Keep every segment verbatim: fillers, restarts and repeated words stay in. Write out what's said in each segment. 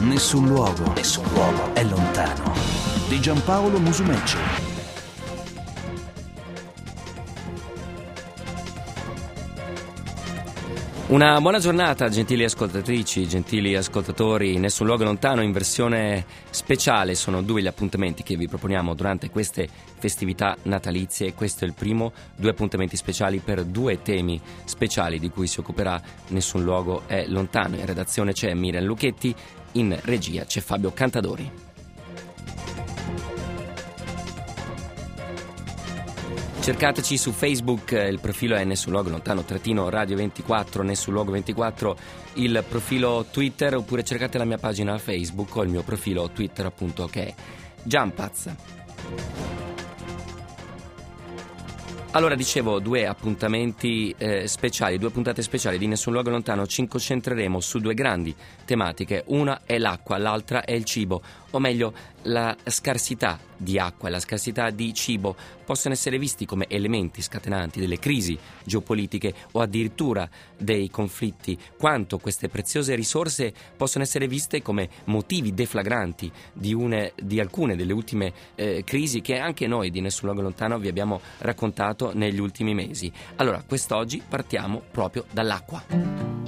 Nessun luogo, nessun luogo è lontano. Di Giampaolo Musumeci. Una buona giornata, gentili ascoltatrici, gentili ascoltatori. Nessun luogo è lontano, in versione speciale. Sono due gli appuntamenti che vi proponiamo durante queste festività natalizie. Questo è il primo, due appuntamenti speciali per due temi speciali di cui si occuperà Nessun luogo è lontano. In redazione c'è Miriam Lucchetti, in regia c'è Fabio Cantadori. Cercateci su Facebook, il profilo è Nessun luogo lontano trattino Radio ventiquattro, Nessun luogo ventiquattro, il profilo Twitter, oppure cercate la mia pagina Facebook o il mio profilo Twitter, appunto, che è Giampaz. Allora, dicevo, due appuntamenti eh, speciali, due puntate speciali di Nessun luogo lontano. Ci concentreremo su due grandi tematiche. Una è l'acqua, l'altra è il cibo, o meglio la scarsità di acqua e la scarsità di cibo possono essere visti come elementi scatenanti delle crisi geopolitiche o addirittura dei conflitti, quanto queste preziose risorse possono essere viste come motivi deflagranti di, une, di alcune delle ultime eh, crisi che anche noi di Nessun luogo lontano vi abbiamo raccontato negli ultimi mesi. Allora, quest'oggi partiamo proprio dall'acqua.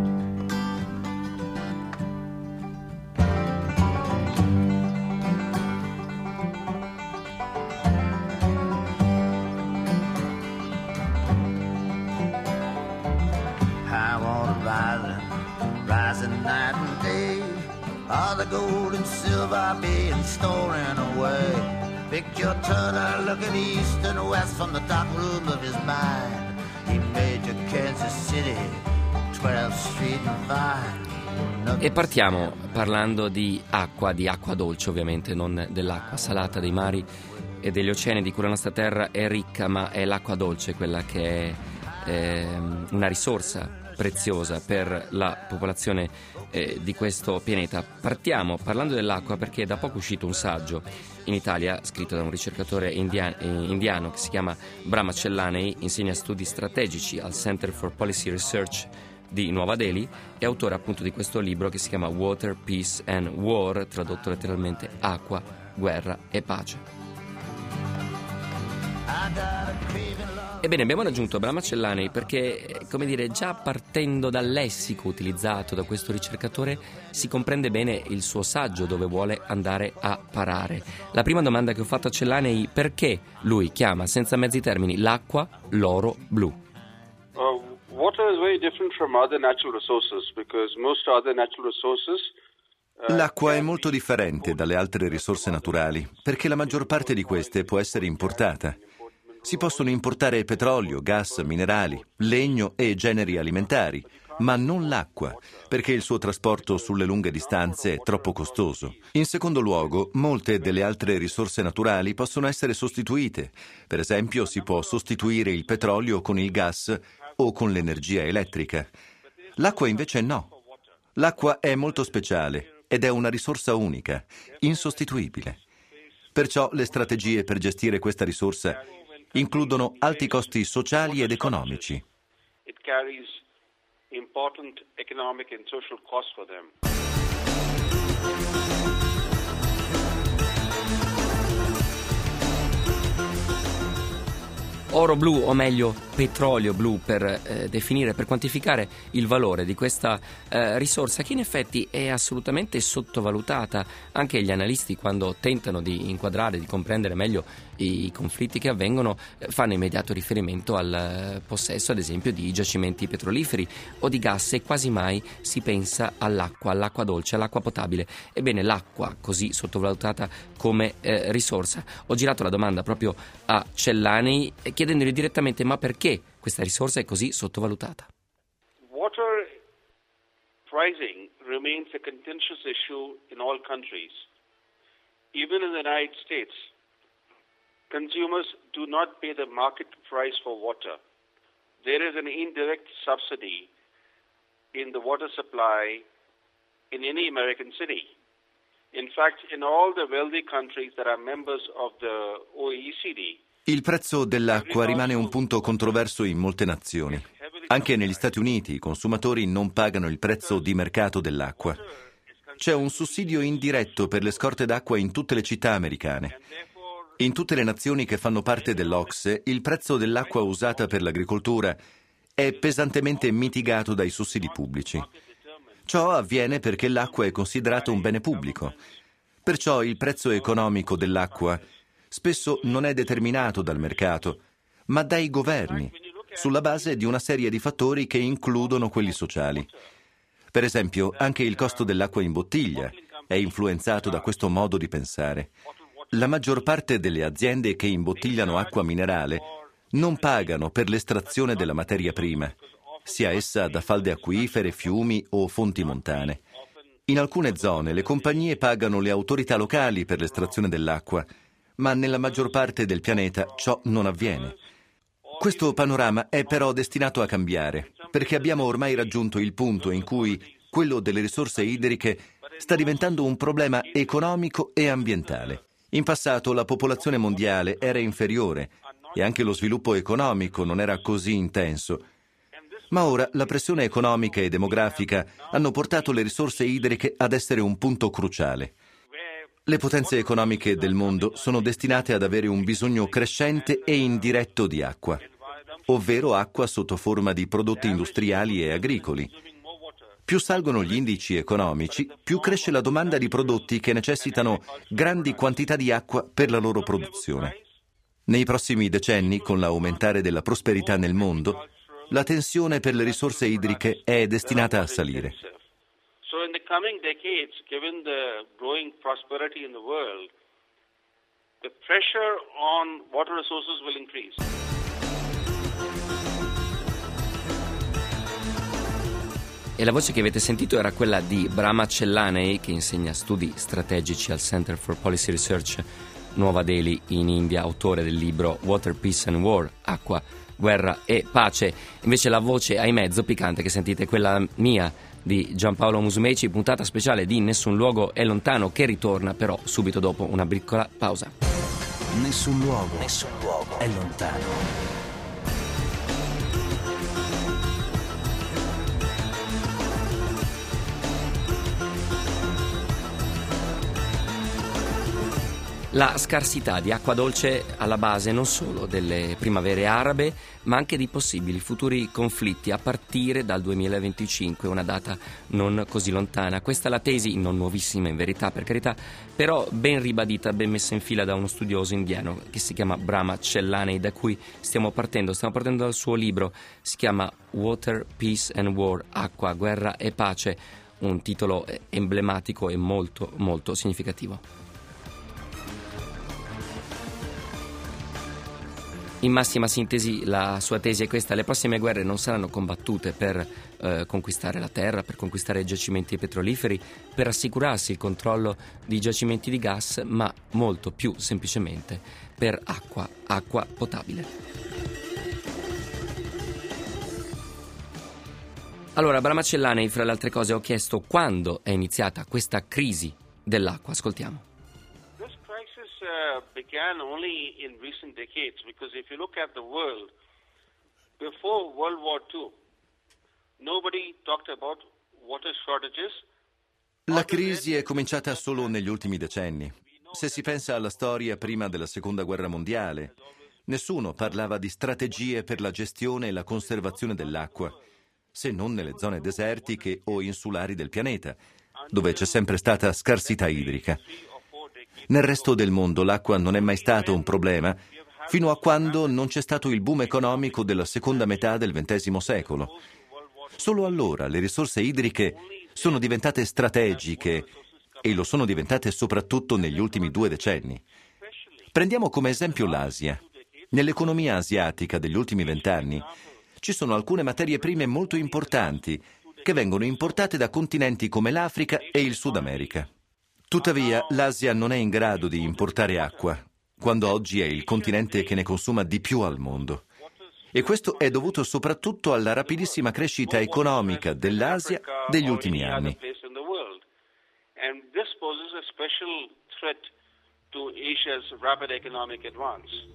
Night and day, all the gold and silver being stolen away. Picture Turner looking east and west from the dark room of his mind. He made to Kansas City, twelfth Street and Vine. E partiamo parlando di acqua, di acqua dolce ovviamente, non dell'acqua salata dei mari e degli oceani di cui la nostra terra è ricca, ma è l'acqua dolce quella che è eh, una risorsa preziosa per la popolazione eh, di questo pianeta. Partiamo parlando dell'acqua perché è da poco uscito un saggio in Italia scritto da un ricercatore indiano, eh, indiano che si chiama Brahma Cellaney, insegna studi strategici al Center for Policy Research di Nuova Delhi, è autore appunto di questo libro che si chiama Water, Peace and War, tradotto letteralmente acqua, guerra e pace. Ebbene, abbiamo raggiunto Brahma Cellaney perché, come dire, già partendo dal lessico utilizzato da questo ricercatore si comprende bene il suo saggio dove vuole andare a parare. La prima domanda che ho fatto a Cellaney: perché lui chiama senza mezzi termini l'acqua l'oro blu? Uh, water is very different from other natural resources because most other natural resources L'acqua è molto differente dalle altre risorse naturali perché la maggior parte di queste può essere importata. Si possono importare petrolio, gas, minerali, legno e generi alimentari, ma non l'acqua, perché il suo trasporto sulle lunghe distanze è troppo costoso. In secondo luogo, molte delle altre risorse naturali possono essere sostituite. Per esempio, si può sostituire il petrolio con il gas o con l'energia elettrica. L'acqua invece no. L'acqua è molto speciale ed è una risorsa unica, insostituibile. Perciò le strategie per gestire questa risorsa includono alti costi sociali ed economici. It carries important economic and social costs for them. Oro blu, o meglio petrolio blu, per eh, definire, per quantificare il valore di questa eh, risorsa che in effetti è assolutamente sottovalutata. Anche gli analisti, quando tentano di inquadrare, di comprendere meglio i conflitti che avvengono, eh, fanno immediato riferimento al eh, possesso, ad esempio, di giacimenti petroliferi o di gas, e quasi mai si pensa all'acqua, all'acqua dolce, all'acqua potabile. Ebbene, l'acqua così sottovalutata come eh, risorsa. Ho girato la domanda proprio a Cellaney, eh, chiedendogli direttamente: ma perché questa risorsa è così sottovalutata? Water pricing remains a contentious issue in all countries. Even in the United States, consumers do not pay the market price for water. There is an indirect subsidy in the water supply in any American city. In fact, in all the wealthy countries that are members of the O E C D, il prezzo dell'acqua rimane un punto controverso in molte nazioni. Anche negli Stati Uniti i consumatori non pagano il prezzo di mercato dell'acqua. c'è un sussidio indiretto per le scorte d'acqua in tutte le città americane. In tutte le nazioni che fanno parte dell'O C S E, il prezzo dell'acqua usata per l'agricoltura è pesantemente mitigato dai sussidi pubblici. Ciò avviene perché l'acqua è considerata un bene pubblico. Perciò il prezzo economico dell'acqua spesso non è determinato dal mercato, ma dai governi, sulla base di una serie di fattori che includono quelli sociali. Per esempio, anche il costo dell'acqua in bottiglia è influenzato da questo modo di pensare. La maggior parte delle aziende che imbottigliano acqua minerale non pagano per l'estrazione della materia prima, sia essa da falde acquifere, fiumi o fonti montane. In alcune zone le compagnie pagano le autorità locali per l'estrazione dell'acqua, ma nella maggior parte del pianeta ciò non avviene. Questo panorama è però destinato a cambiare, perché abbiamo ormai raggiunto il punto in cui quello delle risorse idriche sta diventando un problema economico e ambientale. In passato la popolazione mondiale era inferiore e anche lo sviluppo economico non era così intenso. Ma ora la pressione economica e demografica hanno portato le risorse idriche ad essere un punto cruciale. Le potenze economiche del mondo sono destinate ad avere un bisogno crescente e indiretto di acqua, ovvero acqua sotto forma di prodotti industriali e agricoli. Più salgono gli indici economici, più cresce la domanda di prodotti che necessitano grandi quantità di acqua per la loro produzione. Nei prossimi decenni, con l'aumentare della prosperità nel mondo, la tensione per le risorse idriche è destinata a salire. So in the coming decades, given the growing prosperity in the world, the pressure on water resources will increase. E la voce che avete sentito era quella di Brahma Cellaney, che insegna studi strategici al Center for Policy Research Nuova Delhi in India, autore del libro Water, Peace and War, Acqua, Guerra e Pace. Invece la voce, ahimè, zoppicante che sentite è quella mia, di Giampaolo Musumeci, puntata speciale di Nessun luogo è lontano, che ritorna però subito dopo una piccola pausa. Nessun luogo, nessun luogo è lontano. La scarsità di acqua dolce alla base non solo delle primavere arabe, ma anche di possibili futuri conflitti a partire dal duemilaventicinque, una data non così lontana. Questa è la tesi, non nuovissima in verità, per carità, però ben ribadita, ben messa in fila da uno studioso indiano che si chiama Brahma Cellaney, da cui stiamo partendo. Stiamo partendo dal suo libro, si chiama Water, Peace and War, Acqua, Guerra e Pace, un titolo emblematico e molto, molto significativo. In massima sintesi, la sua tesi è questa: le prossime guerre non saranno combattute per eh, conquistare la terra, per conquistare i giacimenti petroliferi, per assicurarsi il controllo di giacimenti di gas, ma molto più semplicemente per acqua, acqua potabile. Allora, Brahma Cellaney, fra le altre cose, ho chiesto quando è iniziata questa crisi dell'acqua. Ascoltiamo. Uh, began only in recent decades, because if you look at the world, before World War Two, nobody talked about water shortages. La crisi è cominciata solo negli ultimi decenni. Se si pensa alla storia prima della Seconda Guerra Mondiale, nessuno parlava di strategie per la gestione e la conservazione dell'acqua, se non nelle zone desertiche o insulari del pianeta, dove c'è sempre stata scarsità idrica. Nel resto del mondo l'acqua non è mai stato un problema fino a quando non c'è stato il boom economico della seconda metà del ventesimo secolo. Solo allora le risorse idriche sono diventate strategiche e lo sono diventate soprattutto negli ultimi due decenni. Prendiamo come esempio l'Asia. Nell'economia asiatica degli ultimi vent'anni ci sono alcune materie prime molto importanti che vengono importate da continenti come l'Africa e il Sud America. Tuttavia, l'Asia non è in grado di importare acqua, quando oggi è il continente che ne consuma di più al mondo. E questo è dovuto soprattutto alla rapidissima crescita economica dell'Asia degli ultimi anni. And this poses a special threat to Asia's rapid economic advance.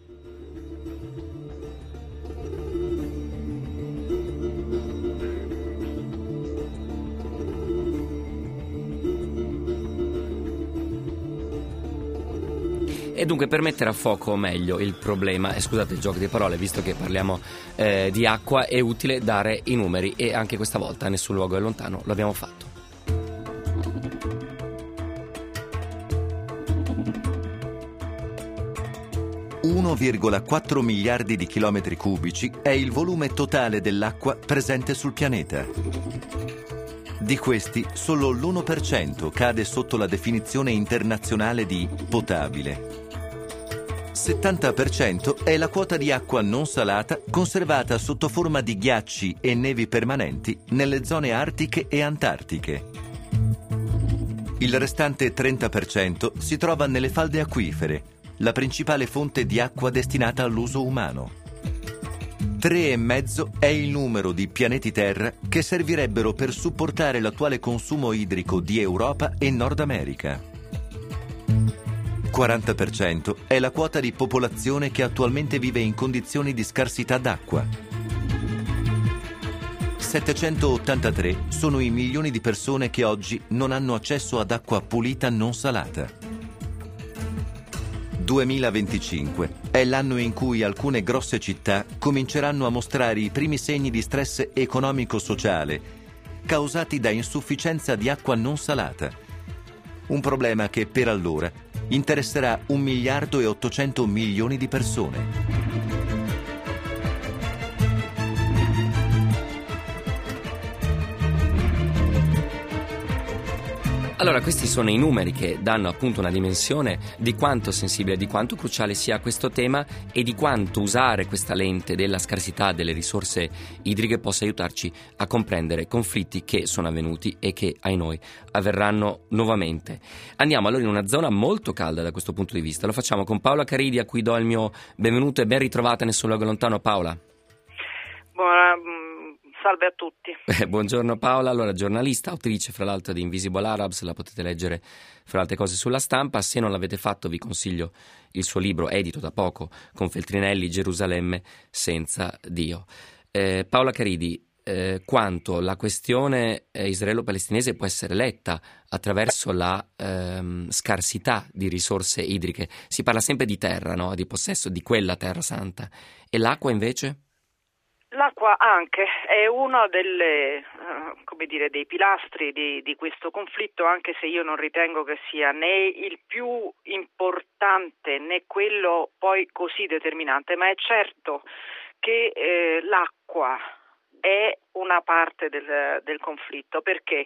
E dunque, per mettere a fuoco meglio il problema, e scusate il gioco di parole, visto che parliamo eh, di acqua, è utile dare i numeri, e anche questa volta Nessun luogo è lontano lo abbiamo fatto. uno virgola quattro miliardi di chilometri cubici è il volume totale dell'acqua presente sul pianeta. Di questi, solo l'uno per cento cade sotto la definizione internazionale di potabile. settanta per cento è la quota di acqua non salata conservata sotto forma di ghiacci e nevi permanenti nelle zone artiche e antartiche. Il restante trenta per cento si trova nelle falde acquifere, la principale fonte di acqua destinata all'uso umano. Tre e mezzo è il numero di pianeti Terra che servirebbero per supportare l'attuale consumo idrico di Europa e Nord America. quaranta per cento è la quota di popolazione che attualmente vive in condizioni di scarsità d'acqua. settecentottantatré sono i milioni di persone che oggi non hanno accesso ad acqua pulita non salata. duemilaventicinque è l'anno in cui alcune grosse città cominceranno a mostrare i primi segni di stress economico-sociale causati da insufficienza di acqua non salata. Un problema che per allora interesserà un miliardo e ottocento milioni di persone. Allora, questi sono i numeri che danno appunto una dimensione di quanto sensibile, di quanto cruciale sia questo tema e di quanto usare questa lente della scarsità delle risorse idriche possa aiutarci a comprendere conflitti che sono avvenuti e che, ai noi, avverranno nuovamente. Andiamo allora in una zona molto calda da questo punto di vista. Lo facciamo con Paola Caridi, a cui do il mio benvenuto e ben ritrovata Nessun luogo lontano. Paola. Buona... Salve a tutti. Eh, buongiorno Paola, allora giornalista, autrice fra l'altro di Invisible Arabs, la potete leggere fra altre cose sulla stampa. Se non l'avete fatto vi consiglio il suo libro edito da poco con Feltrinelli, Gerusalemme senza Dio. Eh, Paola Caridi, eh, quanto la questione eh, israelo-palestinese può essere letta attraverso la ehm, scarsità di risorse idriche? Si parla sempre di terra, no? Di possesso di quella terra santa, e l'acqua invece? L'acqua anche è uno delle, uh, come dire, dei pilastri di, di questo conflitto, anche se io non ritengo che sia né il più importante né quello poi così determinante, ma è certo che eh, l'acqua è una parte del, del conflitto. Perché?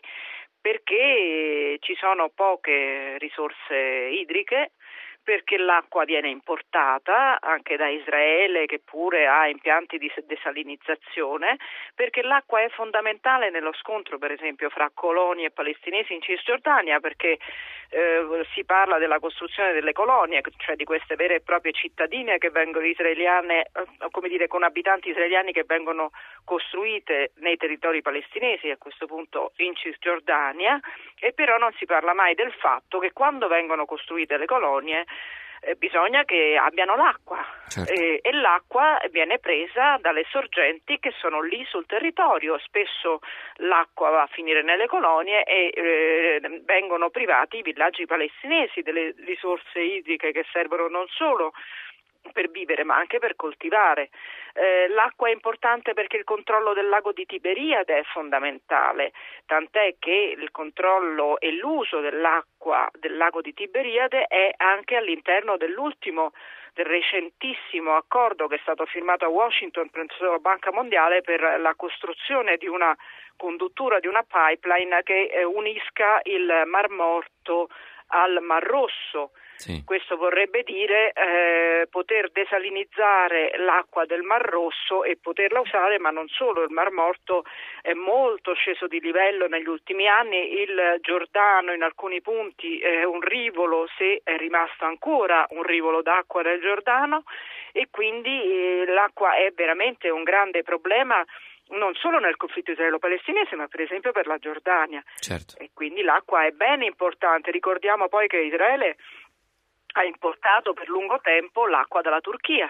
Perché ci sono poche risorse idriche, perché l'acqua viene importata anche da Israele, che pure ha impianti di desalinizzazione, perché l'acqua è fondamentale nello scontro, per esempio, fra coloni e palestinesi in Cisgiordania, perché eh, si parla della costruzione delle colonie, cioè di queste vere e proprie cittadine che vengono israeliane, eh, come dire, con abitanti israeliani che vengono costruite nei territori palestinesi, a questo punto in Cisgiordania, e però non si parla mai del fatto che quando vengono costruite le colonie Eh, bisogna che abbiano l'acqua. Certo. eh, e l'acqua viene presa dalle sorgenti che sono lì sul territorio. Spesso l'acqua va a finire nelle colonie e eh, vengono privati i villaggi palestinesi delle risorse idriche che servono non solo per vivere ma anche per coltivare. Eh, l'acqua è importante perché il controllo del lago di Tiberiade è fondamentale, tant'è che il controllo e l'uso dell'acqua del lago di Tiberiade è anche all'interno dell'ultimo, del recentissimo accordo che è stato firmato a Washington presso la Banca Mondiale per la costruzione di una conduttura, di una pipeline che eh, unisca il Mar Morto al Mar Rosso. Sì. Questo vorrebbe dire eh, poter desalinizzare l'acqua del Mar Rosso e poterla usare, ma non solo. Il Mar Morto è molto sceso di livello negli ultimi anni, il Giordano in alcuni punti è un rivolo, se è rimasto ancora un rivolo d'acqua nel Giordano, e quindi eh, l'acqua è veramente un grande problema non solo nel conflitto israelo-palestinese, ma per esempio per la Giordania. Certo. E quindi l'acqua è ben importante. Ricordiamo poi che Israele ha importato per lungo tempo l'acqua dalla Turchia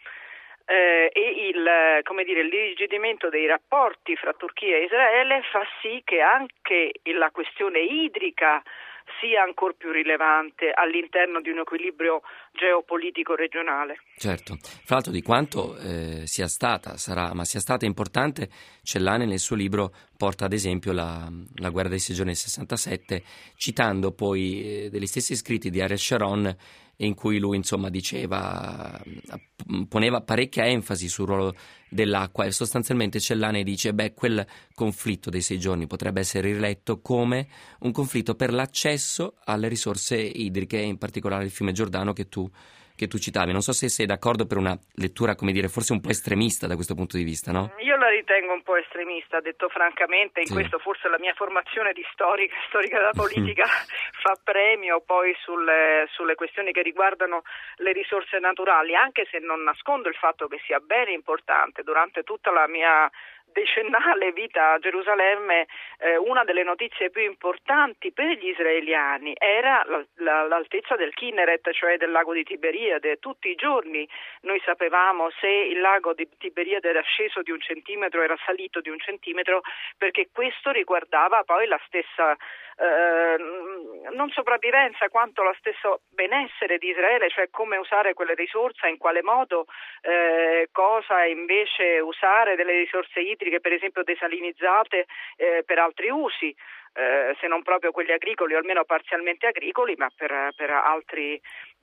eh, e il, come dire, l'irrigidimento dei rapporti fra Turchia e Israele fa sì che anche la questione idrica sia ancor più rilevante all'interno di un equilibrio geopolitico regionale. Certo, fra l'altro di quanto eh, sia stata, sarà, ma sia stata importante, Cellane nel suo libro porta ad esempio la, la guerra dei sei giorni del sessantasette, citando poi eh, degli stessi scritti di Ariel Sharon, in cui lui insomma diceva, poneva parecchia enfasi sul ruolo dell'acqua, e sostanzialmente Cellane dice beh quel conflitto dei sei giorni potrebbe essere riletto come un conflitto per l'accesso alle risorse idriche, in particolare il fiume Giordano che tu che tu citavi. Non so se sei d'accordo per una lettura, come dire, forse un po' estremista da questo punto di vista, no? Io la ritengo un po' estremista, detto francamente, in sì. Questo forse la mia formazione di storica, storica della politica fa premio poi sulle, sulle questioni che riguardano le risorse naturali, anche se non nascondo il fatto che sia bene importante. Durante tutta la mia decennale vita a Gerusalemme, eh, una delle notizie più importanti per gli israeliani era la, la, l'altezza del Kinneret, cioè del lago di Tiberiade. Tutti i giorni noi sapevamo se il lago di Tiberiade era sceso di un centimetro, era salito di un centimetro, perché questo riguardava poi la stessa eh, non sopravvivenza quanto lo stesso benessere di Israele, cioè come usare quelle risorse, in quale modo, eh, cosa invece usare delle risorse idriche, per esempio desalinizzate, eh, per altri usi, eh, se non proprio quelli agricoli o almeno parzialmente agricoli, ma per, per altri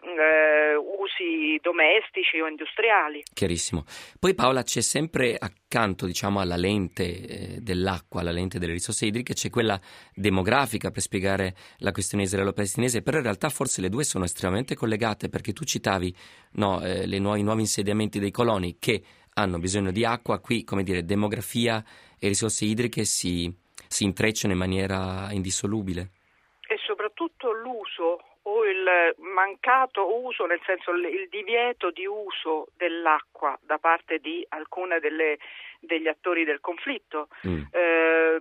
eh, usi domestici o industriali. Chiarissimo. Poi Paola, c'è sempre accanto, diciamo, alla lente eh, dell'acqua, alla lente delle risorse idriche, c'è quella demografica per spiegare la questione israelo-palestinese, però in realtà forse le due sono estremamente collegate, perché tu citavi no, eh, le nuovi, i nuovi insediamenti dei coloni che hanno bisogno di acqua. Qui, come dire, demografia e risorse idriche si, si intrecciano in maniera indissolubile. E soprattutto l'uso o il mancato uso, nel senso il divieto di uso dell'acqua da parte di alcune delle degli attori del conflitto. Mm. Eh,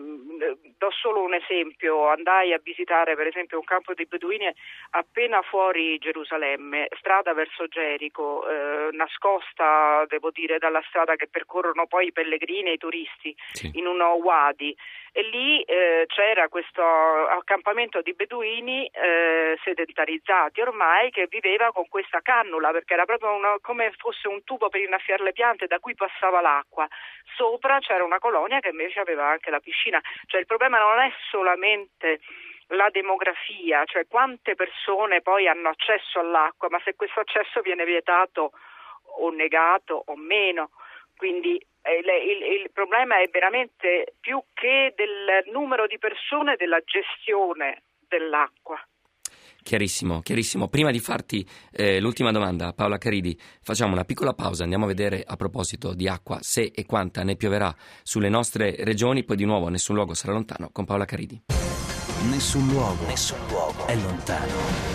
do solo un esempio: andai a visitare per esempio un campo di beduini appena fuori Gerusalemme, strada verso Gerico, eh, nascosta, devo dire, dalla strada che percorrono poi i pellegrini e i turisti, sì. In un wadi, e lì eh, c'era questo accampamento di beduini eh, sedentarizzati ormai, che viveva con questa cannula, perché era proprio una, come fosse un tubo per innaffiare le piante da cui passava l'acqua. Sopra c'era una colonia che invece aveva anche la piscina. Cioè il problema non è solamente la demografia, cioè quante persone poi hanno accesso all'acqua, ma se questo accesso viene vietato o negato o meno. Quindi eh, il, il problema è veramente più che del numero di persone, della gestione dell'acqua. Chiarissimo, chiarissimo. Prima di farti eh, l'ultima domanda, Paola Caridi, facciamo una piccola pausa, andiamo a vedere a proposito di acqua se e quanta ne pioverà sulle nostre regioni, poi di nuovo Nessun luogo sarà lontano con Paola Caridi. Nessun luogo, nessun luogo è lontano.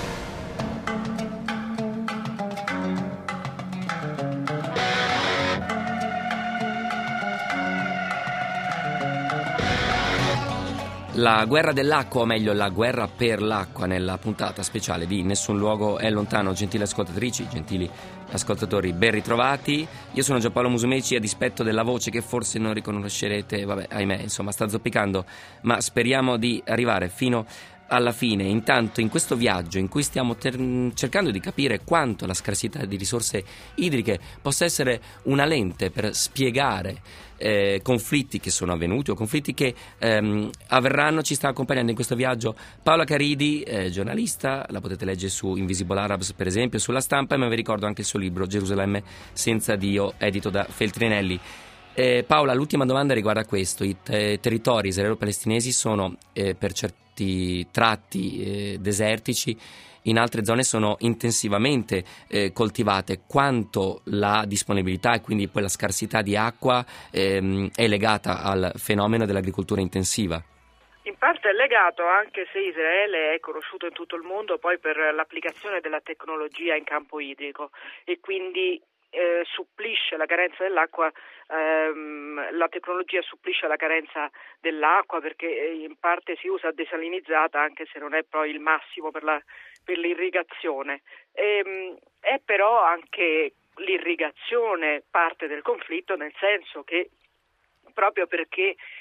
La guerra dell'acqua, o meglio la guerra per l'acqua, nella puntata speciale di Nessun luogo è lontano. Gentili ascoltatrici, gentili ascoltatori, ben ritrovati. Io sono Giampaolo Musumeci, a dispetto della voce che forse non riconoscerete, vabbè, ahimè, insomma, sta zoppicando, ma speriamo di arrivare fino alla fine. Intanto, in questo viaggio in cui stiamo ter- cercando di capire quanto la scarsità di risorse idriche possa essere una lente per spiegare eh, conflitti che sono avvenuti o conflitti che ehm, avverranno, ci sta accompagnando in questo viaggio Paola Caridi, eh, giornalista, la potete leggere su Invisible Arabs per esempio, sulla Stampa, ma vi ricordo anche il suo libro Gerusalemme senza Dio, edito da Feltrinelli. Eh, Paola, l'ultima domanda riguarda questo: i te- territori israelo-palestinesi sono eh, per certi tratti eh, desertici, in altre zone sono intensivamente eh, coltivate. Quanto la disponibilità e quindi poi la scarsità di acqua ehm, è legata al fenomeno dell'agricoltura intensiva? In parte è legato, anche se Israele è conosciuto in tutto il mondo poi per l'applicazione della tecnologia in campo idrico, e quindi Eh, supplisce la carenza dell'acqua, ehm, la tecnologia supplisce la carenza dell'acqua, perché in parte si usa desalinizzata, anche se non è poi il massimo per, la, per l'irrigazione. E, è però anche l'irrigazione parte del conflitto, nel senso che proprio perché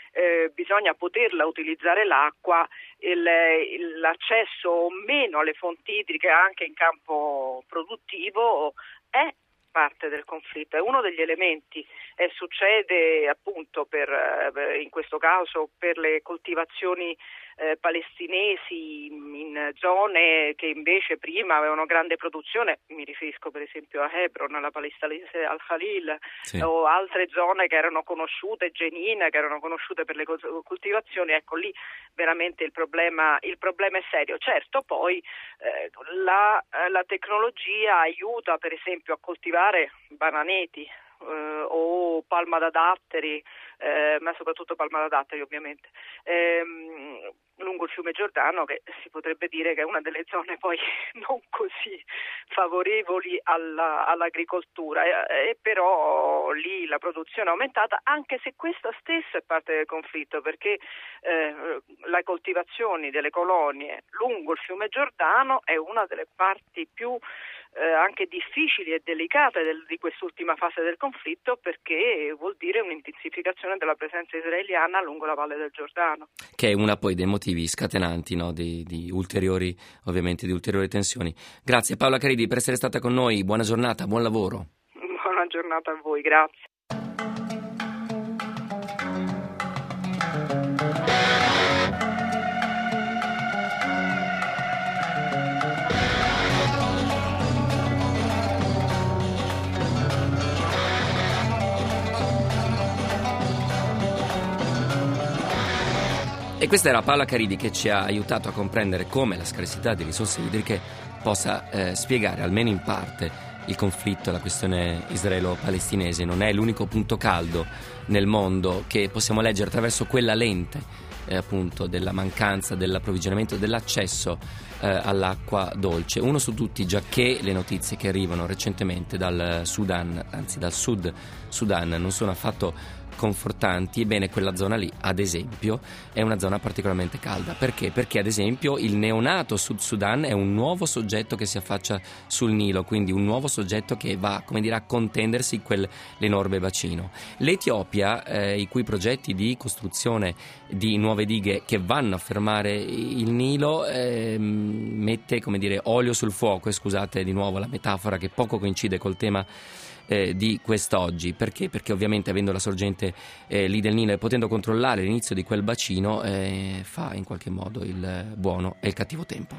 eh, bisogna poterla utilizzare l'acqua, il, il, l'accesso o meno alle fonti idriche anche in campo produttivo è parte del conflitto, è uno degli elementi, e succede appunto per, in questo caso per le coltivazioni eh, palestinesi in zone che invece prima avevano grande produzione, mi riferisco per esempio a Hebron, alla palestinese Al-Khalil, sì. o altre zone che erano conosciute, Jenin, che erano conosciute per le coltivazioni. Ecco, lì veramente il problema, il problema è serio. Certo, poi eh, la, la tecnologia aiuta per esempio a coltivare bananeti eh, o palma da datteri, eh, ma soprattutto palma da datteri ovviamente, ehm, lungo il fiume Giordano, che si potrebbe dire che è una delle zone poi non così favorevoli alla, all'agricoltura, e, e però lì la produzione è aumentata, anche se questa stessa è parte del conflitto, perché eh, le coltivazioni delle colonie lungo il fiume Giordano è una delle parti più eh, anche difficili e delicate del, di quest'ultima fase del conflitto, perché vuol dire un'intensificazione della presenza israeliana lungo la valle del Giordano, che è una poi dei motivi scatenanti, no, di, di ulteriori, ovviamente di ulteriori tensioni. Grazie Paola Caridi per essere stata con noi, buona giornata, buon lavoro. Buona giornata a voi, grazie. E questa era Paola Caridi, che ci ha aiutato a comprendere come la scarsità di risorse idriche possa eh, spiegare almeno in parte il conflitto, la questione israelo-palestinese. Non è l'unico punto caldo nel mondo che possiamo leggere attraverso quella lente eh, appunto della mancanza dell'approvvigionamento, dell'accesso eh, all'acqua dolce. Uno su tutti, giacché le notizie che arrivano recentemente dal Sudan, anzi dal Sud Sudan, non sono affatto confortanti. Ebbene, quella zona lì, ad esempio, è una zona particolarmente calda. Perché? Perché, ad esempio, il neonato Sud Sudan è un nuovo soggetto che si affaccia sul Nilo, quindi un nuovo soggetto che va, come dire, a contendersi quell'enorme bacino. L'Etiopia, eh, i cui progetti di costruzione di nuove dighe che vanno a fermare il Nilo, eh, mette, come dire, olio sul fuoco, e scusate di nuovo la metafora che poco coincide col tema Eh, di quest'oggi. Perché? Perché ovviamente, avendo la sorgente eh, lì del Nilo e potendo controllare l'inizio di quel bacino, eh, fa in qualche modo il buono e il cattivo tempo.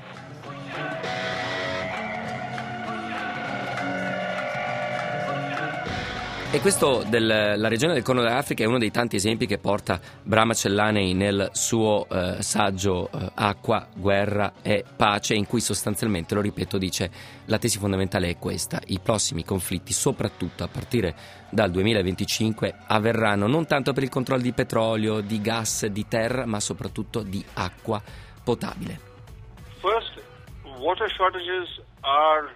E questo della regione del Corno dell'Africa è uno dei tanti esempi che porta Brahma Cellaney nel suo eh, saggio eh, Acqua, guerra e pace, in cui sostanzialmente, lo ripeto, dice la tesi fondamentale è questa: i prossimi conflitti, soprattutto a partire dal duemilaventicinque, avverranno non tanto per il controllo di petrolio, di gas, di terra, ma soprattutto di acqua potabile. First, water shortages are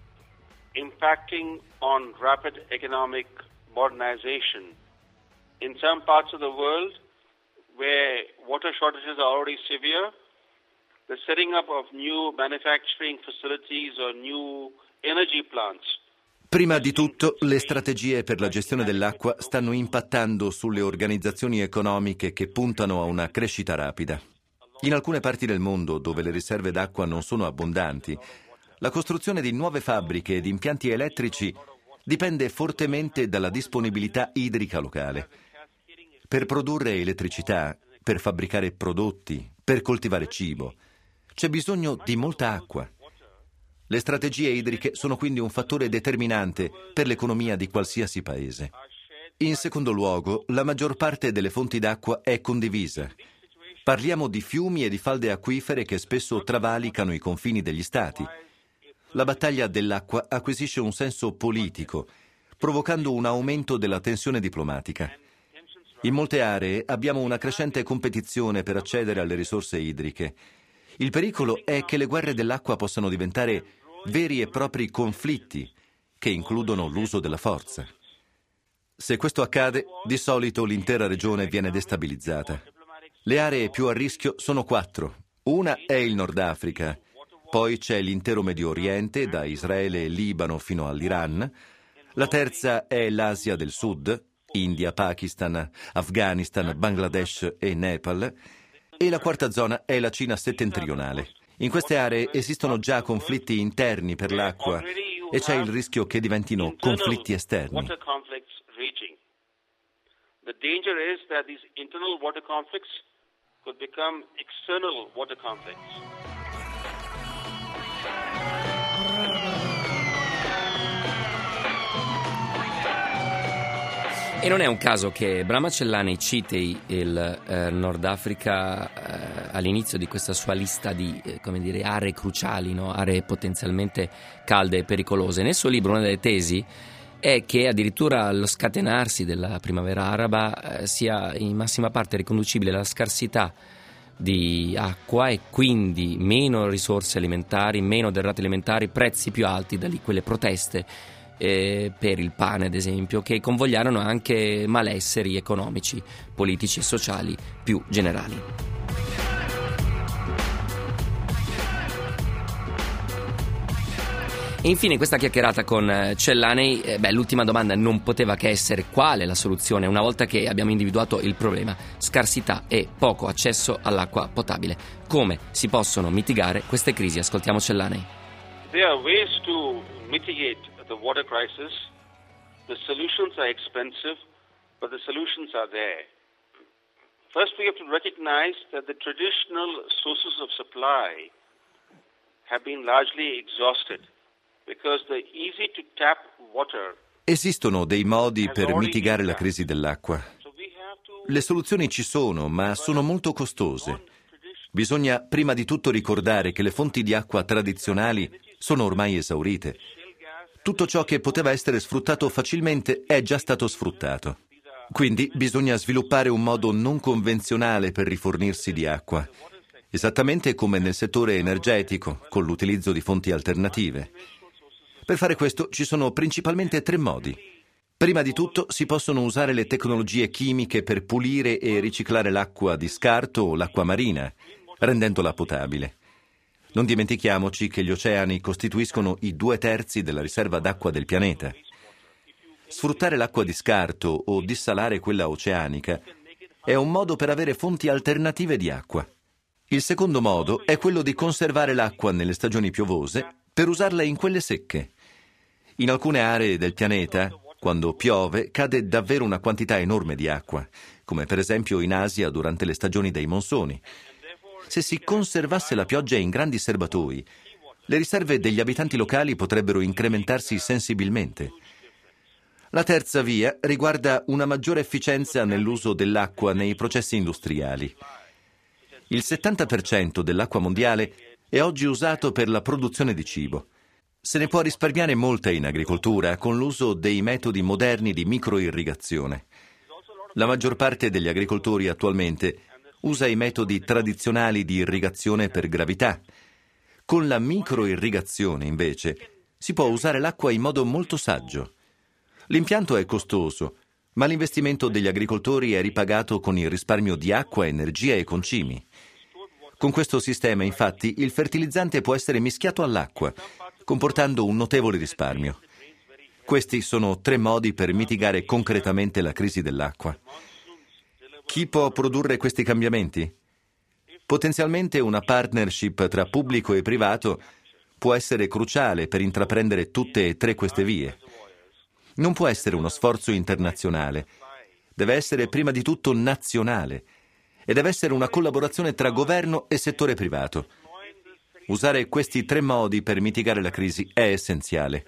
impacting on rapid economic modernization. In some parts of the world where water shortages are already severe, the setting up of new manufacturing facilities or new energy plants. Prima di tutto, le strategie per la gestione dell'acqua stanno impattando sulle organizzazioni economiche che puntano a una crescita rapida. In alcune parti del mondo, dove le riserve d'acqua non sono abbondanti, la costruzione di nuove fabbriche e di impianti elettrici dipende fortemente dalla disponibilità idrica locale. Per produrre elettricità, per fabbricare prodotti, per coltivare cibo, c'è bisogno di molta acqua. Le strategie idriche sono quindi un fattore determinante per l'economia di qualsiasi paese. In secondo luogo, la maggior parte delle fonti d'acqua è condivisa. Parliamo di fiumi e di falde acquifere che spesso travalicano i confini degli stati. La battaglia dell'acqua acquisisce un senso politico, provocando un aumento della tensione diplomatica. In molte aree abbiamo una crescente competizione per accedere alle risorse idriche. Il pericolo è che le guerre dell'acqua possano diventare veri e propri conflitti che includono l'uso della forza. Se questo accade, di solito l'intera regione viene destabilizzata. Le aree più a rischio sono quattro. Una è il Nord Africa. Poi c'è l'intero Medio Oriente, da Israele e Libano fino all'Iran. La terza è l'Asia del Sud, India, Pakistan, Afghanistan, Bangladesh e Nepal, e la quarta zona è la Cina settentrionale. In queste aree esistono già conflitti interni per l'acqua e c'è il rischio che diventino conflitti esterni. The danger is that these internal water conflicts could become external water conflicts. E non è un caso che Brahma Cellanei citi il eh, Nord Africa eh, all'inizio di questa sua lista di eh, come dire, aree cruciali, no? Aree potenzialmente calde e pericolose. Nel suo libro una delle tesi è che addirittura lo scatenarsi della primavera araba eh, sia in massima parte riconducibile alla scarsità di acqua e quindi meno risorse alimentari, meno derrate alimentari, prezzi più alti, da lì quelle proteste eh, per il pane ad esempio, che convogliarono anche malesseri economici, politici e sociali più generali. E infine in questa chiacchierata con Cellanei, eh, beh, l'ultima domanda non poteva che essere: qual è la soluzione una volta che abbiamo individuato il problema, scarsità e poco accesso all'acqua potabile? Come si possono mitigare queste crisi? Ascoltiamo Cellanei. There are ways to mitigate the water crisis. The solutions are expensive, but the solutions are there. First we have to recognize that the traditional sources of supply have been largely exhausted. Esistono dei modi per mitigare la crisi dell'acqua. Le soluzioni ci sono, ma sono molto costose. Bisogna prima di tutto ricordare che le fonti di acqua tradizionali sono ormai esaurite. Tutto ciò che poteva essere sfruttato facilmente è già stato sfruttato. Quindi bisogna sviluppare un modo non convenzionale per rifornirsi di acqua, esattamente come nel settore energetico, con l'utilizzo di fonti alternative. Per fare questo ci sono principalmente tre modi. Prima di tutto si possono usare le tecnologie chimiche per pulire e riciclare l'acqua di scarto o l'acqua marina, rendendola potabile. Non dimentichiamoci che gli oceani costituiscono i due terzi della riserva d'acqua del pianeta. Sfruttare l'acqua di scarto o dissalare quella oceanica è un modo per avere fonti alternative di acqua. Il secondo modo è quello di conservare l'acqua nelle stagioni piovose per usarla in quelle secche. In alcune aree del pianeta, quando piove, cade davvero una quantità enorme di acqua, come per esempio in Asia durante le stagioni dei monsoni. Se si conservasse la pioggia in grandi serbatoi, le riserve degli abitanti locali potrebbero incrementarsi sensibilmente. La terza via riguarda una maggiore efficienza nell'uso dell'acqua nei processi industriali. Il settanta per cento dell'acqua mondiale è oggi usato per la produzione di cibo. Se ne può risparmiare molta in agricoltura con l'uso dei metodi moderni di microirrigazione. La maggior parte degli agricoltori attualmente usa i metodi tradizionali di irrigazione per gravità. Con la microirrigazione, invece, si può usare l'acqua in modo molto saggio. L'impianto è costoso, ma l'investimento degli agricoltori è ripagato con il risparmio di acqua, energia e concimi. Con questo sistema, infatti, il fertilizzante può essere mischiato all'acqua, comportando un notevole risparmio. Questi sono tre modi per mitigare concretamente la crisi dell'acqua. Chi può produrre questi cambiamenti? Potenzialmente una partnership tra pubblico e privato può essere cruciale per intraprendere tutte e tre queste vie. Non può essere uno sforzo internazionale, deve essere prima di tutto nazionale e deve essere una collaborazione tra governo e settore privato. Usare questi tre modi per mitigare la crisi è essenziale.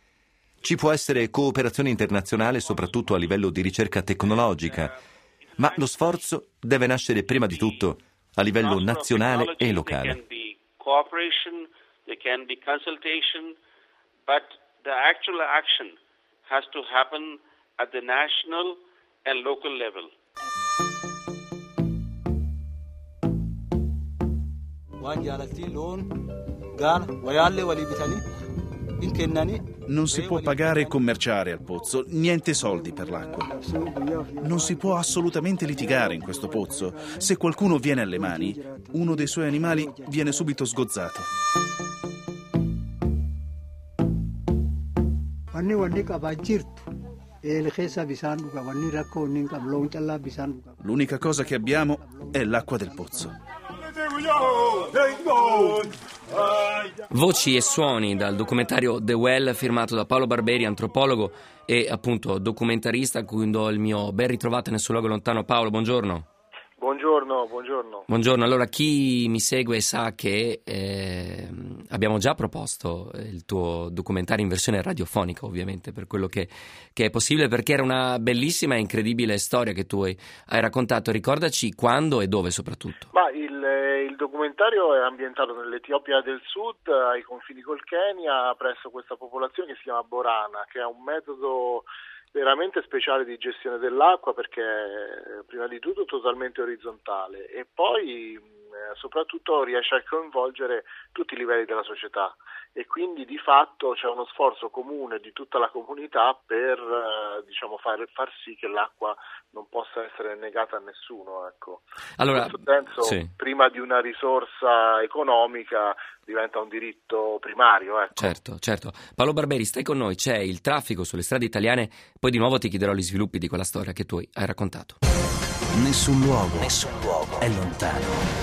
Ci può essere cooperazione internazionale soprattutto a livello di ricerca tecnologica, ma lo sforzo deve nascere prima di tutto a livello nazionale e locale. There can be consultation, but the actual action has to happen at the national and local level. Non si può pagare e commerciare al pozzo, niente soldi per l'acqua. Non si può assolutamente litigare in questo pozzo. Se qualcuno viene alle mani, uno dei suoi animali viene subito sgozzato. L'unica cosa che abbiamo è l'acqua del pozzo. Voci e suoni dal documentario The Well, firmato da Paolo Barberi, antropologo e appunto documentarista, a cui do il mio ben ritrovato nel suo luogo lontano. Paolo, buongiorno. Buongiorno, buongiorno. Buongiorno, allora chi mi segue sa che eh, abbiamo già proposto il tuo documentario in versione radiofonica, ovviamente, per quello che, che è possibile, perché era una bellissima e incredibile storia che tu hai, hai raccontato. Ricordaci quando e dove soprattutto. Ma il, il documentario è ambientato nell'Etiopia del Sud, ai confini col Kenya, presso questa popolazione che si chiama Borana, che ha un metodo veramente speciale di gestione dell'acqua, perché prima di tutto totalmente orizzontale e poi eh, soprattutto riesce a coinvolgere tutti i livelli della società, e quindi di fatto c'è uno sforzo comune di tutta la comunità per eh, diciamo far, far sì che l'acqua non possa essere negata a nessuno, ecco. Allora, in questo senso, sì. prima di una risorsa economica diventa un diritto primario, ecco. Certo, certo. Paolo Barberi, stai con noi, c'è il traffico sulle strade italiane, poi di nuovo ti chiederò gli sviluppi di quella storia che tu hai raccontato. Nessun luogo, nessun luogo è lontano.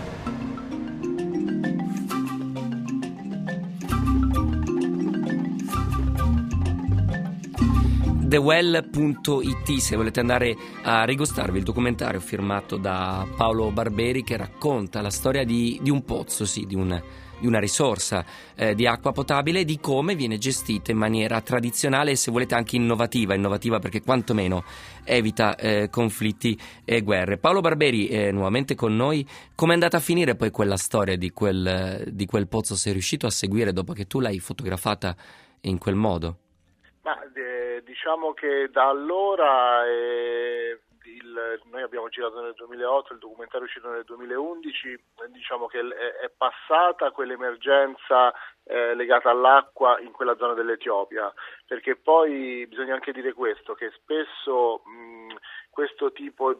the well punto it se volete andare a rigostarvi il documentario firmato da Paolo Barberi, che racconta la storia di, di un pozzo, sì, di un di una risorsa eh, di acqua potabile, e di come viene gestita in maniera tradizionale e, se volete, anche innovativa, innovativa perché quantomeno evita eh, conflitti e guerre. Paolo Barberi, eh, nuovamente con noi. Com'è andata a finire poi quella storia di quel, di quel pozzo? Sei riuscito a seguire dopo che tu l'hai fotografata in quel modo? Ma eh, diciamo che da allora eh... Il, noi abbiamo girato nel duemilaotto, il documentario è uscito nel duemilaundici, diciamo che è, è passata quell'emergenza eh, legata all'acqua in quella zona dell'Etiopia, perché poi bisogna anche dire questo, che spesso mh, questo tipo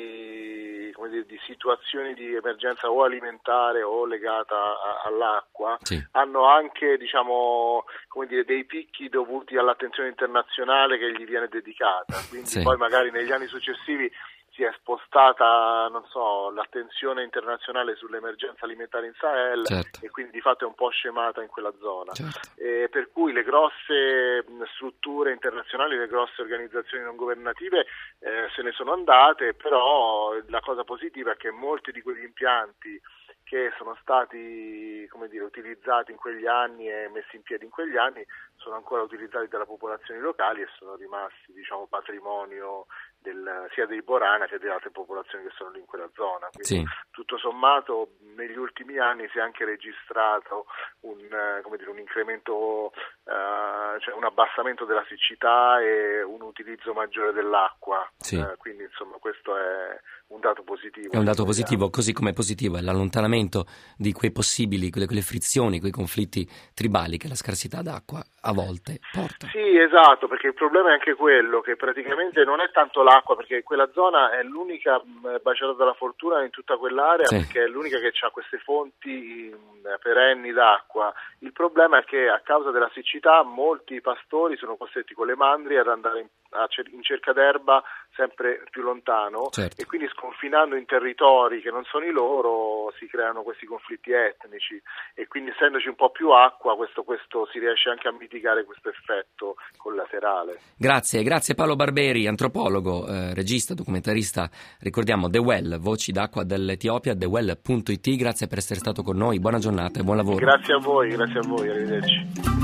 di, come dire, di situazioni di emergenza o alimentare o legata a, all'acqua sì. hanno anche, diciamo, come dire, dei picchi dovuti all'attenzione internazionale che gli viene dedicata, quindi sì. poi magari negli anni successivi si è spostata, non so, l'attenzione internazionale sull'emergenza alimentare in Sahel, certo. e quindi di fatto è un po' scemata in quella zona, certo. e per cui le grosse strutture internazionali, le grosse organizzazioni non governative eh, se ne sono andate, però la cosa positiva è che molti di quegli impianti che sono stati, come dire, utilizzati in quegli anni e messi in piedi in quegli anni sono ancora utilizzati dalle popolazioni locali e sono rimasti, diciamo, patrimonio del, sia dei Borana che delle altre popolazioni che sono lì in quella zona. Quindi, sì. tutto sommato, negli ultimi anni si è anche registrato un, come dire, un incremento, uh, cioè un abbassamento della siccità e un utilizzo maggiore dell'acqua. Sì. Uh, quindi, insomma, questo è un dato positivo. È un dato positivo, così come positivo è l'allontanamento di quei possibili, quelle, quelle frizioni, quei conflitti tribali che la scarsità d'acqua a volte porta. Sì, esatto, perché il problema è anche quello, che praticamente non è tanto l'acqua, perché quella zona è l'unica baciata dalla fortuna in tutta quell'area, sì. perché è l'unica che ha queste fonti perenni d'acqua. Il problema è che a causa della siccità molti pastori sono costretti con le mandrie ad andare in, a, in cerca d'erba sempre più lontano, certo. e quindi sconfinando in territori che non sono i loro si creano questi conflitti etnici, e quindi essendoci un po' più acqua questo, questo si riesce anche a mitigare questo effetto collaterale. Grazie, grazie Paolo Barberi, antropologo, eh, regista, documentarista. Ricordiamo The Well, voci d'acqua dell'Etiopia, the well punto it. Grazie per essere stato con noi, buona giornata e buon lavoro. Grazie a voi, grazie a voi, arrivederci.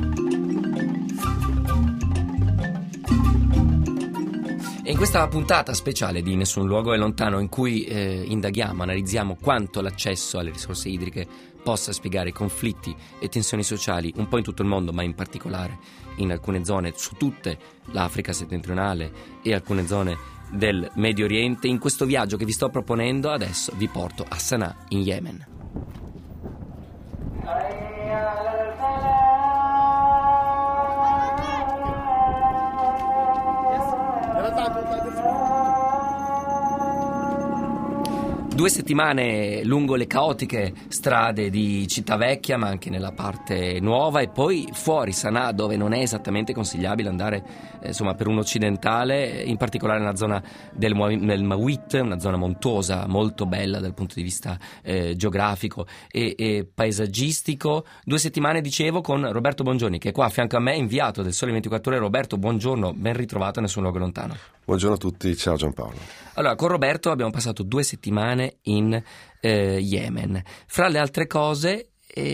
E in questa puntata speciale di Nessun luogo è lontano, in cui eh, indaghiamo, analizziamo quanto l'accesso alle risorse idriche possa spiegare conflitti e tensioni sociali un po' in tutto il mondo, ma in particolare in alcune zone, su tutte l'Africa settentrionale e alcune zone del Medio Oriente. In questo viaggio che vi sto proponendo adesso vi porto a Sana'a, in Yemen. Due settimane lungo le caotiche strade di Civitavecchia, ma anche nella parte nuova, e poi fuori Sana'a, dove non è esattamente consigliabile andare, eh, insomma, per un occidentale, in particolare nella zona del, del Mawit, una zona montuosa molto bella dal punto di vista eh, geografico e, e paesaggistico. Due settimane, dicevo, con Roberto Bongiorni, che è qua a fianco a me, inviato del Sole ventiquattro Ore. Roberto, buongiorno, ben ritrovato a Nessun Luogo Lontano. Buongiorno a tutti, ciao Giampaolo. Allora, con Roberto abbiamo passato due settimane in eh, Yemen. Fra le altre cose,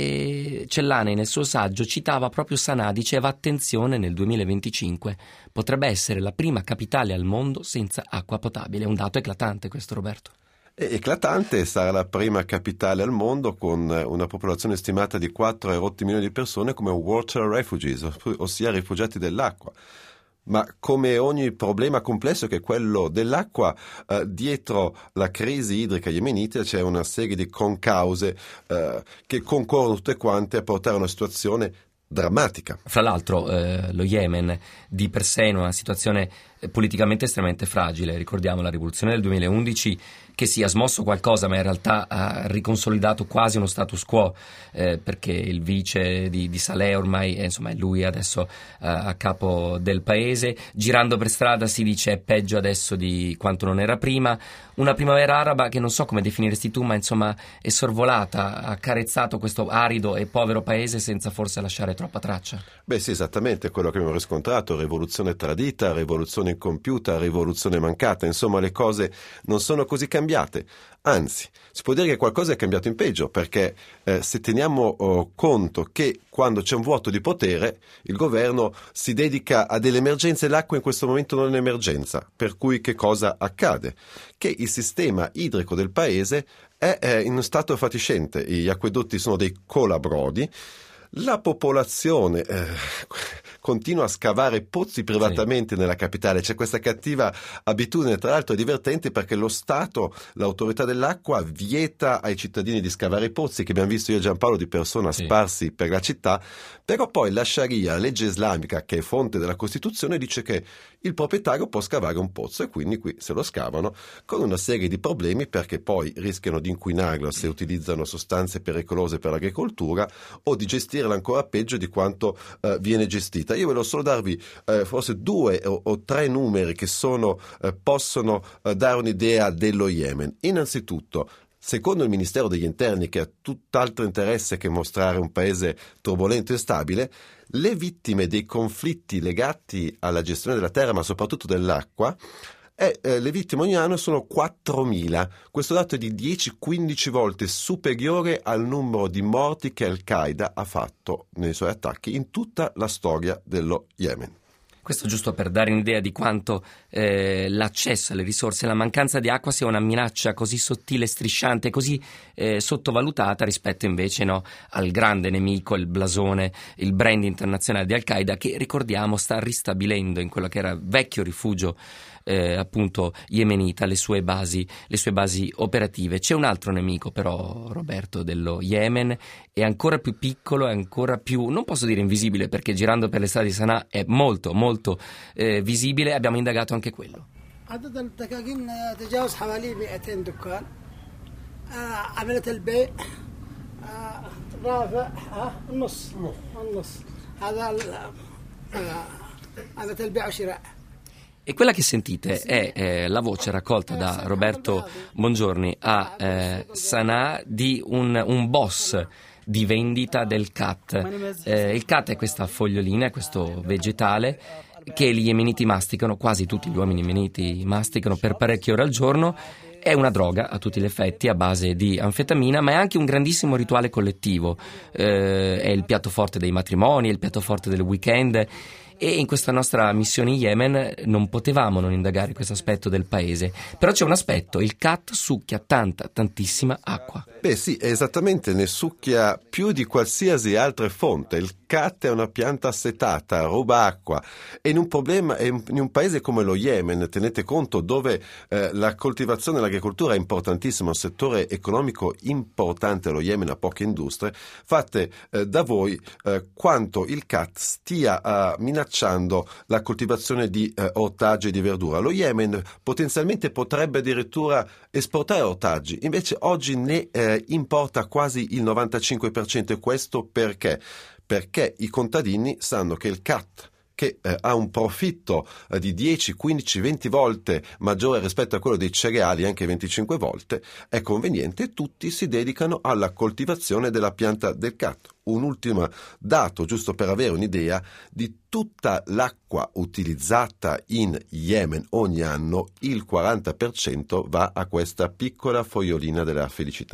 eh, Cellani nel suo saggio citava proprio Sana'a, diceva: attenzione, nel duemilaventicinque potrebbe essere la prima capitale al mondo senza acqua potabile. È un dato eclatante questo, Roberto. È eclatante, sarà la prima capitale al mondo con una popolazione stimata di quattro virgola otto milioni di persone come water refugees, ossia rifugiati dell'acqua. Ma come ogni problema complesso che è quello dell'acqua, eh, dietro la crisi idrica yemenita c'è una serie di concause eh, che concorrono tutte quante a portare a una situazione drammatica. Fra l'altro eh, lo Yemen di per sé è in una situazione eh, politicamente estremamente fragile. Ricordiamo la rivoluzione del duemilaundici, che si è smosso qualcosa, ma in realtà ha riconsolidato quasi uno status quo, eh, perché il vice di, di Saleh ormai eh, insomma è lui adesso eh, a capo del paese. Girando per strada si dice è peggio adesso di quanto non era prima. Una primavera araba che non so come definiresti tu, ma insomma è sorvolata, ha carezzato questo arido e povero paese senza forse lasciare troppa traccia. Beh sì, esattamente quello che abbiamo riscontrato: rivoluzione tradita, rivoluzione incompiuta, rivoluzione mancata. Insomma, le cose non sono così cambiate. Anzi, si può dire che qualcosa è cambiato in peggio, perché eh, se teniamo oh, conto che quando c'è un vuoto di potere il governo si dedica a delle emergenze, l'acqua in questo momento non è un'emergenza, per cui che cosa accade? Che il sistema idrico del paese è eh, in stato fatiscente, gli acquedotti sono dei colabrodi, la popolazione eh, continua a scavare pozzi privatamente, sì, nella capitale. C'è questa cattiva abitudine, tra l'altro è divertente perché lo Stato, l'autorità dell'acqua, vieta ai cittadini di scavare i pozzi, che abbiamo visto io e Giampaolo di persona, sì, sparsi per la città, però poi la Sharia, la legge islamica, che è fonte della Costituzione, dice che il proprietario può scavare un pozzo, e quindi qui se lo scavano con una serie di problemi, perché poi rischiano di inquinarlo se utilizzano sostanze pericolose per l'agricoltura, o di gestirla ancora peggio di quanto eh, viene gestita. Io volevo solo darvi eh, forse due o, o tre numeri che sono, eh, possono eh, dare un'idea dello Yemen. Innanzitutto, secondo il Ministero degli Interni, che ha tutt'altro interesse che mostrare un paese turbolento e stabile, le vittime dei conflitti legati alla gestione della terra, ma soprattutto dell'acqua, E, eh, le vittime ogni anno sono quattromila. Questo dato è di dieci quindici volte superiore al numero di morti che Al-Qaeda ha fatto nei suoi attacchi in tutta la storia dello Yemen. Questo giusto per dare un'idea di quanto eh, l'accesso alle risorse e la mancanza di acqua sia una minaccia così sottile, strisciante, così eh, sottovalutata rispetto invece no, al grande nemico, il blasone, il brand internazionale di Al-Qaeda, che ricordiamo sta ristabilendo in quello che era vecchio rifugio eh, appunto yemenita le sue basi, le sue basi operative. C'è un altro nemico però, Roberto, dello Yemen, è ancora più piccolo, è ancora più, non posso dire invisibile, perché girando per le strade di Sana'a è molto molto eh, visibile. Abbiamo indagato anche quello. عدد الدكاكين تجاوز حوالي مئتين دكان عملت البيع رافع النص النص هذا عملت البيع وشراء. E quella che sentite è eh, la voce raccolta da Roberto Bongiorni a eh, Sana'a di un, un boss di vendita del khat. Eh, il khat è questa fogliolina, è questo vegetale che gli yemeniti masticano, quasi tutti gli uomini yemeniti masticano per parecchie ore al giorno. È una droga a tutti gli effetti, a base di anfetamina, ma è anche un grandissimo rituale collettivo. Eh, è il piatto forte dei matrimoni, è il piatto forte del weekend. E in questa nostra missione in Yemen non potevamo non indagare questo aspetto del paese. Però c'è un aspetto: il khat succhia tanta, tantissima acqua. Beh sì, esattamente, ne succhia più di qualsiasi altra fonte. Il khat è una pianta assetata, ruba acqua, e in un, problema, in un paese come lo Yemen, tenete conto, dove eh, la coltivazione e l'agricoltura è importantissima, un settore economico importante. Lo Yemen ha poche industrie. Fate eh, da voi eh, quanto il khat stia eh, minacciando tracciando la coltivazione di eh, ortaggi e di verdura. Lo Yemen potenzialmente potrebbe addirittura esportare ortaggi, invece oggi ne eh, importa quasi il novantacinque per cento, e questo perché? Perché i contadini sanno che il C A T, che eh, ha un profitto eh, di dieci, quindici, venti volte maggiore rispetto a quello dei cereali, anche venticinque volte, è conveniente, e tutti si dedicano alla coltivazione della pianta del C A T. Un ultimo dato, giusto per avere un'idea di tutta l'acqua utilizzata in Yemen ogni anno, il quaranta per cento va a questa piccola fogliolina della felicità.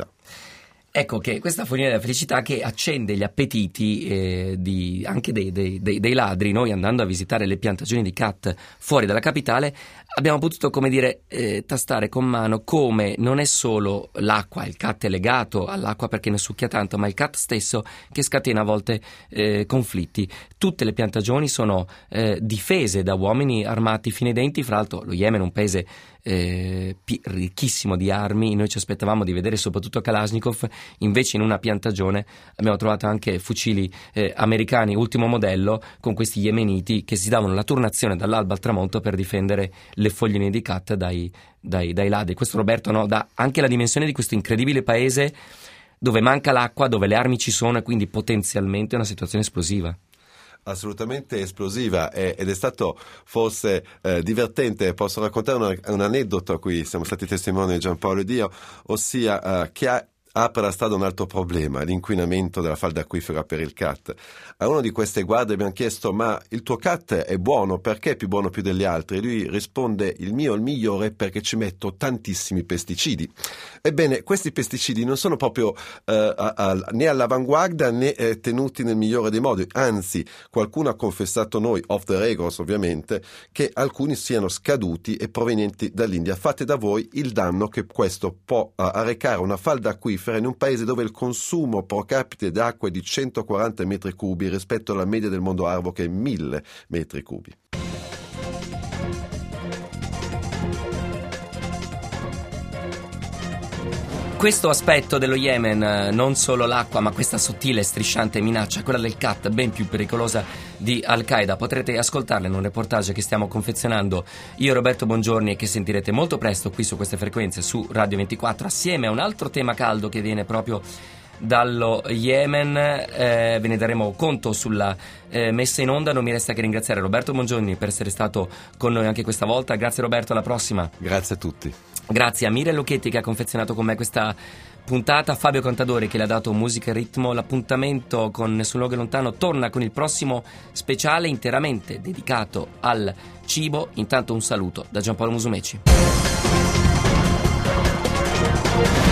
Ecco che questa fogliolina della felicità che accende gli appetiti eh, di, anche dei, dei, dei, dei ladri. Noi, andando a visitare le piantagioni di C A T fuori dalla capitale, abbiamo potuto, come dire, eh, tastare con mano come non è solo l'acqua, il C A T è legato all'acqua perché ne succhia tanto, ma il C A T stesso che scatena a volte eh, conflitti. Tutte le piantagioni sono eh, difese da uomini armati fino ai denti. Fra l'altro lo Yemen è un paese eh, pi- ricchissimo di armi. Noi ci aspettavamo di vedere soprattutto Kalashnikov, invece in una piantagione abbiamo trovato anche fucili eh, americani ultimo modello, con questi yemeniti che si davano la turnazione dall'alba al tramonto per difendere le fogline di C A T dai, dai, dai ladri. Questo, Roberto, no, dà anche la dimensione di questo incredibile paese dove manca l'acqua, dove le armi ci sono, e quindi potenzialmente una situazione esplosiva. Assolutamente esplosiva, eh, ed è stato forse eh, divertente. Posso raccontare una, un aneddoto a cui siamo stati testimoni Giampaolo ed io, ossia eh, che ha apre la strada un altro problema, l'inquinamento della falda acquifera per il C A T. A uno di queste guardie abbiamo chiesto: ma il tuo C A T è buono, perché è più buono più degli altri? E lui risponde: il mio è il migliore perché ci metto tantissimi pesticidi. Ebbene, questi pesticidi non sono proprio eh, a, a, né all'avanguardia né eh, tenuti nel migliore dei modi, anzi qualcuno ha confessato noi, off the records ovviamente, che alcuni siano scaduti e provenienti dall'India. Fate da voi il danno che questo può uh, arrecare una falda acquifera in un paese dove il consumo pro capite d'acqua è di centoquaranta metri cubi rispetto alla media del mondo arabo che è mille metri cubi. Questo aspetto dello Yemen, non solo l'acqua, ma questa sottile e strisciante minaccia, quella del C A T, ben più pericolosa di Al-Qaeda, potrete ascoltarla in un reportage che stiamo confezionando io, Roberto Bongiorni, e che sentirete molto presto qui su queste frequenze su Radio ventiquattro, assieme a un altro tema caldo che viene proprio dallo Yemen. Eh, ve ne daremo conto sulla eh, messa in onda. Non mi resta che ringraziare Roberto Bongiorni per essere stato con noi anche questa volta. Grazie Roberto, alla prossima. Grazie a tutti. Grazie a Miriam Lucchetti che ha confezionato con me questa puntata, Fabio Contadori che le ha dato musica e ritmo. L'appuntamento con Nessun Luogo Lontano torna con il prossimo speciale interamente dedicato al cibo. Intanto un saluto da Giampaolo Musumeci.